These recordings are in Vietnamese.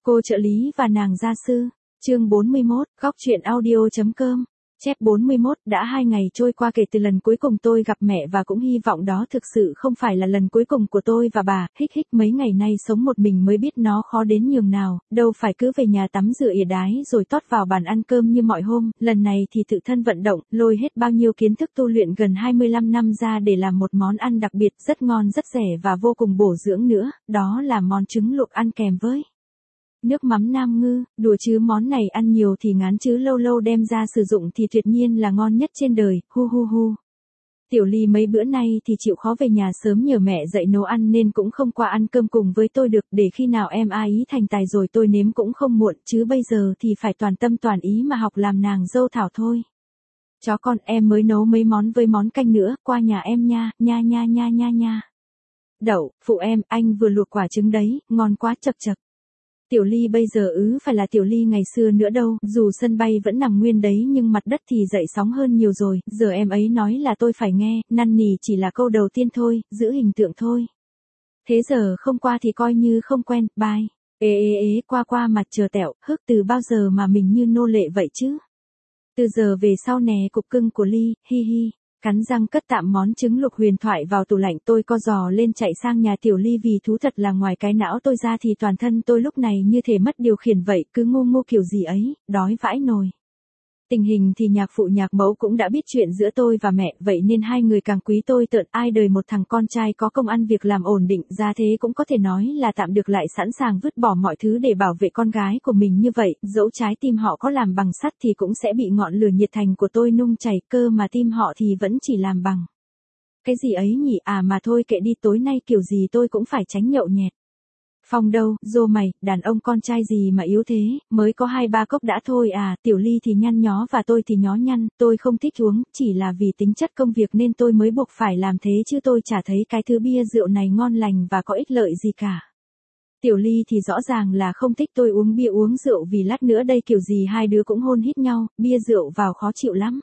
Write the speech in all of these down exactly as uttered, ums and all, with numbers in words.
Cô trợ lý và nàng gia sư. Chương bốn mươi mốt, góc truyện audio.com. Chép bốn mươi mốt, đã hai ngày trôi qua kể từ lần cuối cùng tôi gặp mẹ và cũng hy vọng đó thực sự không phải là lần cuối cùng của tôi và bà, hích hích mấy ngày nay sống một mình mới biết nó khó đến nhường nào, đâu phải cứ về nhà tắm rửa ỉa đái rồi tót vào bàn ăn cơm như mọi hôm, lần này thì tự thân vận động, lôi hết bao nhiêu kiến thức tu luyện gần hai mươi lăm năm ra để làm một món ăn đặc biệt rất ngon rất rẻ và vô cùng bổ dưỡng nữa, đó là món trứng luộc ăn kèm với nước mắm Nam Ngư, đùa chứ món này ăn nhiều thì ngán chứ lâu lâu đem ra sử dụng thì tuyệt nhiên là ngon nhất trên đời, hu hu hu. Tiểu Ly mấy bữa nay thì chịu khó về nhà sớm nhờ mẹ dạy nấu ăn nên cũng không qua ăn cơm cùng với tôi được, để khi nào em a ý thành tài rồi tôi nếm cũng không muộn, chứ bây giờ thì phải toàn tâm toàn ý mà học làm nàng dâu thảo thôi. Chó con, em mới nấu mấy món với món canh nữa, qua nhà em nha, nha nha nha nha nha. Đậu, phụ em, anh vừa luộc quả trứng đấy, ngon quá chậc chậc. Tiểu Ly bây giờ ứ phải là Tiểu Ly ngày xưa nữa đâu, dù sân bay vẫn nằm nguyên đấy nhưng mặt đất thì dậy sóng hơn nhiều rồi, giờ em ấy nói là tôi phải nghe, năn nỉ chỉ là câu đầu tiên thôi, giữ hình tượng thôi. Thế giờ không qua thì coi như không quen, bye. Ê ê ê qua qua mặt chờ tẹo, hức từ bao giờ mà mình như nô lệ vậy chứ? Từ giờ về sau nè cục cưng của Ly, hi hi. Cắn răng cất tạm món trứng luộc huyền thoại vào tủ lạnh, tôi co giò lên chạy sang nhà Tiểu Ly vì thú thật là ngoài cái não tôi ra thì toàn thân tôi lúc này như thể mất điều khiển vậy, cứ ngu ngu kiểu gì ấy, đói vãi nồi. Tình hình thì nhạc phụ nhạc mẫu cũng đã biết chuyện giữa tôi và mẹ, vậy nên hai người càng quý tôi tợn, ai đời một thằng con trai có công ăn việc làm ổn định, ra thế cũng có thể nói là tạm được lại sẵn sàng vứt bỏ mọi thứ để bảo vệ con gái của mình như vậy, dẫu trái tim họ có làm bằng sắt thì cũng sẽ bị ngọn lửa nhiệt thành của tôi nung chảy, cơ mà tim họ thì vẫn chỉ làm bằng cái gì ấy nhỉ, à mà thôi kệ đi, tối nay kiểu gì tôi cũng phải tránh nhậu nhẹt. Phong đâu, dô mày, đàn ông con trai gì mà yếu thế, mới có hai ba cốc đã thôi à, Tiểu Ly thì nhăn nhó và tôi thì nhó nhăn, tôi không thích uống, chỉ là vì tính chất công việc nên tôi mới buộc phải làm thế chứ tôi chả thấy cái thứ bia rượu này ngon lành và có ích lợi gì cả. Tiểu Ly thì rõ ràng là không thích tôi uống bia uống rượu vì lát nữa đây kiểu gì hai đứa cũng hôn hít nhau, bia rượu vào khó chịu lắm.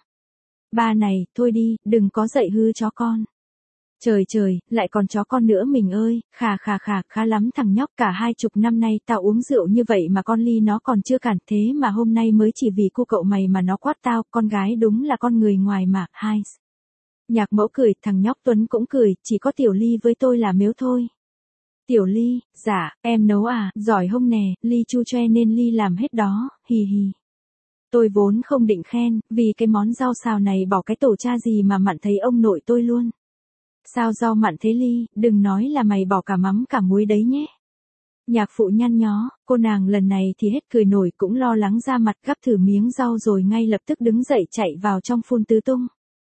Ba này, thôi đi, đừng có dạy hư chó con. Trời trời, lại còn chó con nữa mình ơi, khà khà khà, khá lắm thằng nhóc, cả hai chục năm nay tao uống rượu như vậy mà con Ly nó còn chưa cản, thế mà hôm nay mới chỉ vì cô cậu mày mà nó quát tao, con gái đúng là con người ngoài mà, hai. Nhạc mẫu cười, thằng nhóc Tuấn cũng cười, chỉ có Tiểu Ly với tôi là mếu thôi. Tiểu Ly, dạ, em nấu à, giỏi hông nè, Ly chu choe nên Ly làm hết đó, hì hì. Tôi vốn không định khen, vì cái món rau xào này bỏ cái tổ cha gì mà mặn thấy ông nội tôi luôn. Sao rau mặn thế Ly, đừng nói là mày bỏ cả mắm cả muối đấy nhé. Nhạc phụ nhăn nhó, cô nàng lần này thì hết cười nổi, cũng lo lắng ra mặt, gắp thử miếng rau rồi ngay lập tức đứng dậy chạy vào trong phun tứ tung.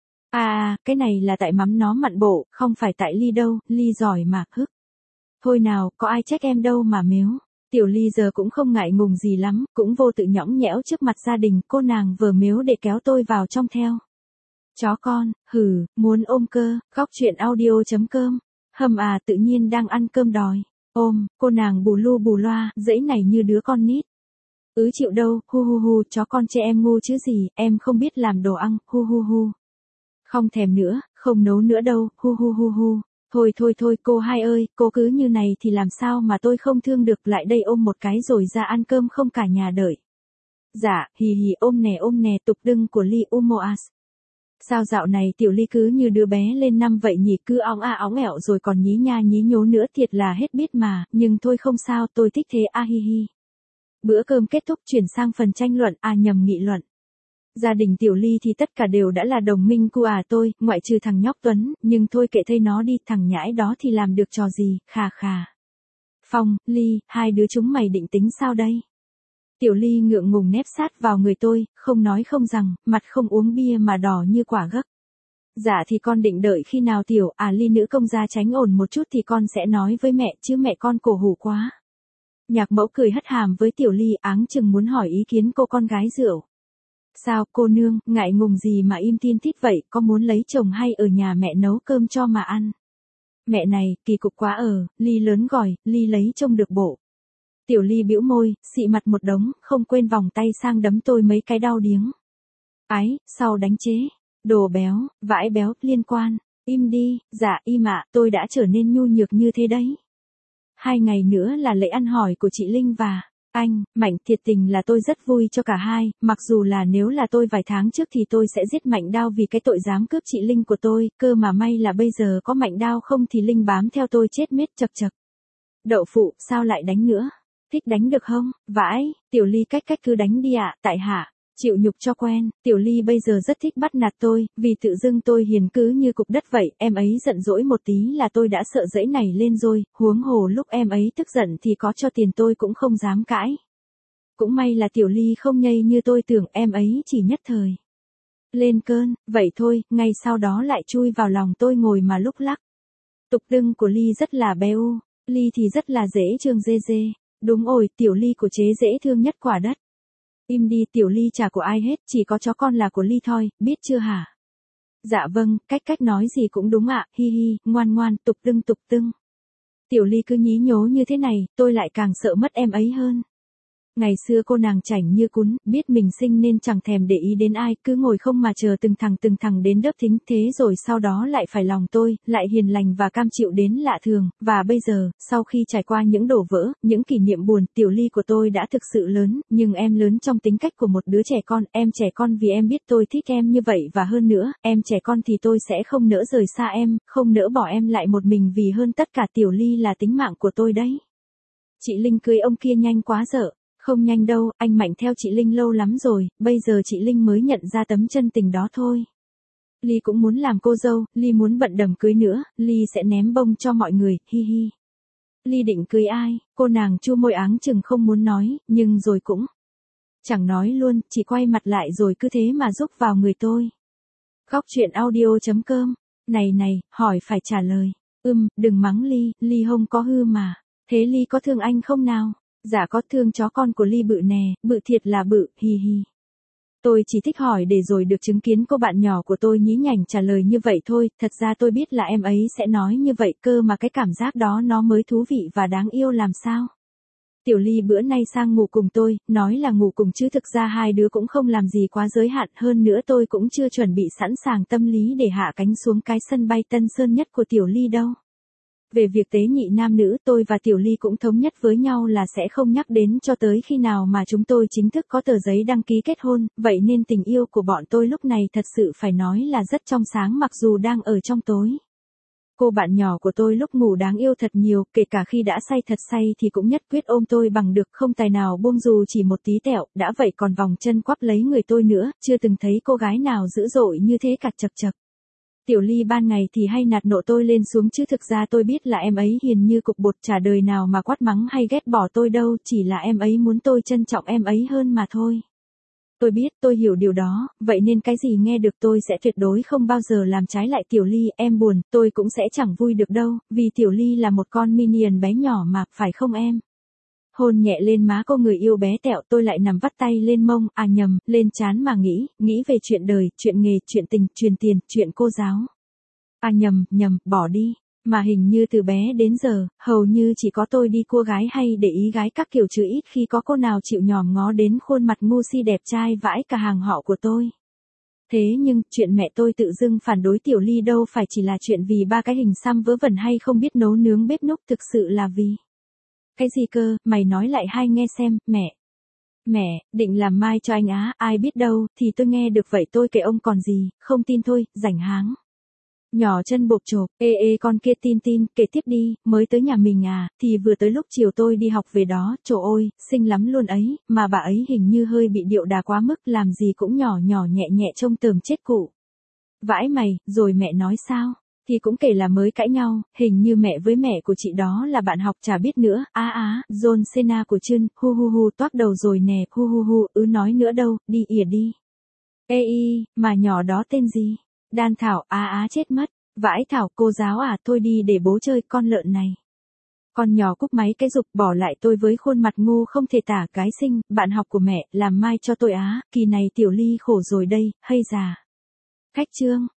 À, cái này là tại mắm nó mặn bộ, không phải tại Ly đâu, Ly giỏi mà, hức. Thôi nào, có ai trách em đâu mà mếu. Tiểu Ly giờ cũng không ngại ngùng gì lắm, cũng vô tự nhõng nhẽo trước mặt gia đình, cô nàng vừa mếu để kéo tôi vào trong theo. Chó con, hừ, muốn ôm cơ, góc truyện audio.com. Hầm à, tự nhiên đang ăn cơm đòi. Ôm, cô nàng bù lu bù loa, dãy này như đứa con nít. Ứ chịu đâu, hu hu hu, chó con chê em ngu chứ gì, em không biết làm đồ ăn, hu hu hu. Không thèm nữa, không nấu nữa đâu, hu hu hu hu. Thôi thôi thôi cô hai ơi, cô cứ như này thì làm sao mà tôi không thương được, lại đây ôm một cái rồi ra ăn cơm không cả nhà đợi. Dạ, hì hì ôm nè ôm nè, tục đưng của Ly Umoas. Sao dạo này Tiểu Ly cứ như đứa bé lên năm vậy nhỉ, cứ óng a óng ẹo rồi còn nhí nha nhí nhố nữa, thiệt là hết biết mà, nhưng thôi không sao, tôi thích thế a hi hi. Bữa cơm kết thúc chuyển sang phần tranh luận, à nhầm nghị luận. Gia đình Tiểu Ly thì tất cả đều đã là đồng minh cu à tôi, ngoại trừ thằng nhóc Tuấn, nhưng thôi kệ thây nó đi, thằng nhãi đó thì làm được trò gì, khà khà. Phong, Ly, hai đứa chúng mày định tính sao đây? Tiểu Ly ngượng ngùng nép sát vào người tôi, không nói không rằng, mặt không uống bia mà đỏ như quả gấc. Dạ thì con định đợi khi nào Tiểu, à Ly nữ công gia tránh ổn một chút thì con sẽ nói với mẹ, chứ mẹ con cổ hủ quá. Nhạc mẫu cười hất hàm với Tiểu Ly, áng chừng muốn hỏi ý kiến cô con gái rượu. Sao cô nương, ngại ngùng gì mà im tin tít vậy, có muốn lấy chồng hay ở nhà mẹ nấu cơm cho mà ăn? Mẹ này, kỳ cục quá ở, Ly lớn gọi, Ly lấy chồng được bộ. Tiểu Ly bĩu môi, xị mặt một đống, không quên vòng tay sang đấm tôi mấy cái đau điếng. Ái, sau đánh chế. Đồ béo, vãi béo, liên quan. Im đi, dạ im ạ, tôi đã trở nên nhu nhược như thế đấy. Hai ngày nữa là lễ ăn hỏi của chị Linh và Anh, Mạnh, thiệt tình là tôi rất vui cho cả hai, mặc dù là nếu là tôi vài tháng trước thì tôi sẽ giết Mạnh Đao vì cái tội dám cướp chị Linh của tôi, cơ mà may là bây giờ có Mạnh Đao không thì Linh bám theo tôi chết mết chật chật. Đậu phụ, sao lại đánh nữa? Thích đánh được không? Vãi, Tiểu Ly cách cách cứ đánh đi ạ, tại hạ. Chịu nhục cho quen, Tiểu Ly bây giờ rất thích bắt nạt tôi, vì tự dưng tôi hiền cứ như cục đất vậy, em ấy giận dỗi một tí là tôi đã sợ dẫy nảy lên rồi, huống hồ lúc em ấy tức giận thì có cho tiền tôi cũng không dám cãi. Cũng may là Tiểu Ly không nhây như tôi tưởng, em ấy chỉ nhất thời lên cơn, vậy thôi, ngay sau đó lại chui vào lòng tôi ngồi mà lúc lắc. Tục lưng của Ly rất là béo, Ly thì rất là dễ thương dê dê, đúng rồi, Tiểu Ly của chế dễ thương nhất quả đất. Im đi, Tiểu Ly chả của ai hết, chỉ có chó con là của Ly thôi, biết chưa hả? Dạ vâng, cách cách nói gì cũng đúng ạ, hi hi, ngoan ngoan, tục tưng tục tưng. Tiểu Ly cứ nhí nhố như thế này, tôi lại càng sợ mất em ấy hơn. Ngày xưa cô nàng chảnh như cún, biết mình xinh nên chẳng thèm để ý đến ai, cứ ngồi không mà chờ từng thằng từng thằng đến đớp thính, thế rồi sau đó lại phải lòng tôi, lại hiền lành và cam chịu đến lạ thường, và bây giờ, sau khi trải qua những đổ vỡ, những kỷ niệm buồn, Tiểu Ly của tôi đã thực sự lớn, nhưng em lớn trong tính cách của một đứa trẻ con, em trẻ con vì em biết tôi thích em như vậy và hơn nữa, em trẻ con thì tôi sẽ không nỡ rời xa em, không nỡ bỏ em lại một mình vì hơn tất cả Tiểu Ly là tính mạng của tôi đấy. Chị Linh cưới ông kia nhanh quá dở. Không nhanh đâu, anh Mạnh theo chị Linh lâu lắm rồi, bây giờ chị Linh mới nhận ra tấm chân tình đó thôi. Ly cũng muốn làm cô dâu, Ly muốn bận đầm cưới nữa, Ly sẽ ném bông cho mọi người, hi hi. Ly định cưới ai, cô nàng chu môi áng chừng không muốn nói, nhưng rồi cũng chẳng nói luôn, chỉ quay mặt lại rồi cứ thế mà rúc vào người tôi. Góc truyện audio chấm com, này này, hỏi phải trả lời. Ừm, đừng mắng Ly, Ly không có hư mà. Thế Ly có thương anh không nào? Dạ có, thương chó con của Ly bự nè, bự thiệt là bự, hi hi. Tôi chỉ thích hỏi để rồi được chứng kiến cô bạn nhỏ của tôi nhí nhảnh trả lời như vậy thôi, thật ra tôi biết là em ấy sẽ nói như vậy cơ mà cái cảm giác đó nó mới thú vị và đáng yêu làm sao. Tiểu Ly bữa nay sang ngủ cùng tôi, nói là ngủ cùng chứ thực ra hai đứa cũng không làm gì quá giới hạn, hơn nữa tôi cũng chưa chuẩn bị sẵn sàng tâm lý để hạ cánh xuống cái sân bay Tân Sơn Nhất của Tiểu Ly đâu. Về việc tế nhị nam nữ, tôi và Tiểu Ly cũng thống nhất với nhau là sẽ không nhắc đến cho tới khi nào mà chúng tôi chính thức có tờ giấy đăng ký kết hôn, vậy nên tình yêu của bọn tôi lúc này thật sự phải nói là rất trong sáng mặc dù đang ở trong tối. Cô bạn nhỏ của tôi lúc ngủ đáng yêu thật nhiều, kể cả khi đã say thật say thì cũng nhất quyết ôm tôi bằng được, không tài nào buông dù chỉ một tí tẹo, đã vậy còn vòng chân quắp lấy người tôi nữa, chưa từng thấy cô gái nào dữ dội như thế cả chật chật. Tiểu Ly ban ngày thì hay nạt nộ tôi lên xuống chứ thực ra tôi biết là em ấy hiền như cục bột, chả đời nào mà quát mắng hay ghét bỏ tôi đâu, chỉ là em ấy muốn tôi trân trọng em ấy hơn mà thôi. Tôi biết, tôi hiểu điều đó, vậy nên cái gì nghe được tôi sẽ tuyệt đối không bao giờ làm trái lại Tiểu Ly, em buồn, tôi cũng sẽ chẳng vui được đâu, vì Tiểu Ly là một con minion bé nhỏ mà, phải không em? Hôn nhẹ lên má cô người yêu bé tẹo, tôi lại nằm vắt tay lên mông, à nhầm, lên trán mà nghĩ, nghĩ về chuyện đời, chuyện nghề, chuyện tình, truyền tiền, chuyện cô giáo. À nhầm, nhầm, bỏ đi. Mà hình như từ bé đến giờ, hầu như chỉ có tôi đi cua gái hay để ý gái các kiểu chứ ít khi có cô nào chịu nhòm ngó đến khuôn mặt ngu si đẹp trai vãi cả hàng họ của tôi. Thế nhưng, chuyện mẹ tôi tự dưng phản đối Tiểu Ly đâu phải chỉ là chuyện vì ba cái hình xăm vớ vẩn hay không biết nấu nướng bếp núc, thực sự là vì... Cái gì cơ, mày nói lại hai nghe xem, mẹ. Mẹ, định làm mai cho anh á, ai biết đâu, thì tôi nghe được vậy tôi kể ông còn gì, không tin thôi, rảnh háng. Nhỏ chân bộp chộp, ê ê con kia tin tin, kể tiếp đi, mới tới nhà mình à, thì vừa tới lúc chiều tôi đi học về đó, trời ơi, xinh lắm luôn ấy, mà bà ấy hình như hơi bị điệu đà quá mức, làm gì cũng nhỏ nhỏ nhẹ nhẹ trông tởm chết cụ. Vãi mày, rồi mẹ nói sao? Thì cũng kể là mới cãi nhau, hình như mẹ với mẹ của chị đó là bạn học chả biết nữa, á á, John Cena của Trân, hu hu hu toác đầu rồi nè, hu hu hu, ứ nói nữa đâu, đi ỉa đi. Ê y, mà nhỏ đó tên gì? Đan Thảo, á á chết mất, vãi Thảo, cô giáo à, thôi đi để bố chơi con lợn này. Con nhỏ cúp máy cái dục bỏ lại tôi với khuôn mặt ngu không thể tả, gái xinh, bạn học của mẹ, làm mai cho tôi á, kỳ này Tiểu Ly khổ rồi đây, hay già. Khách trương.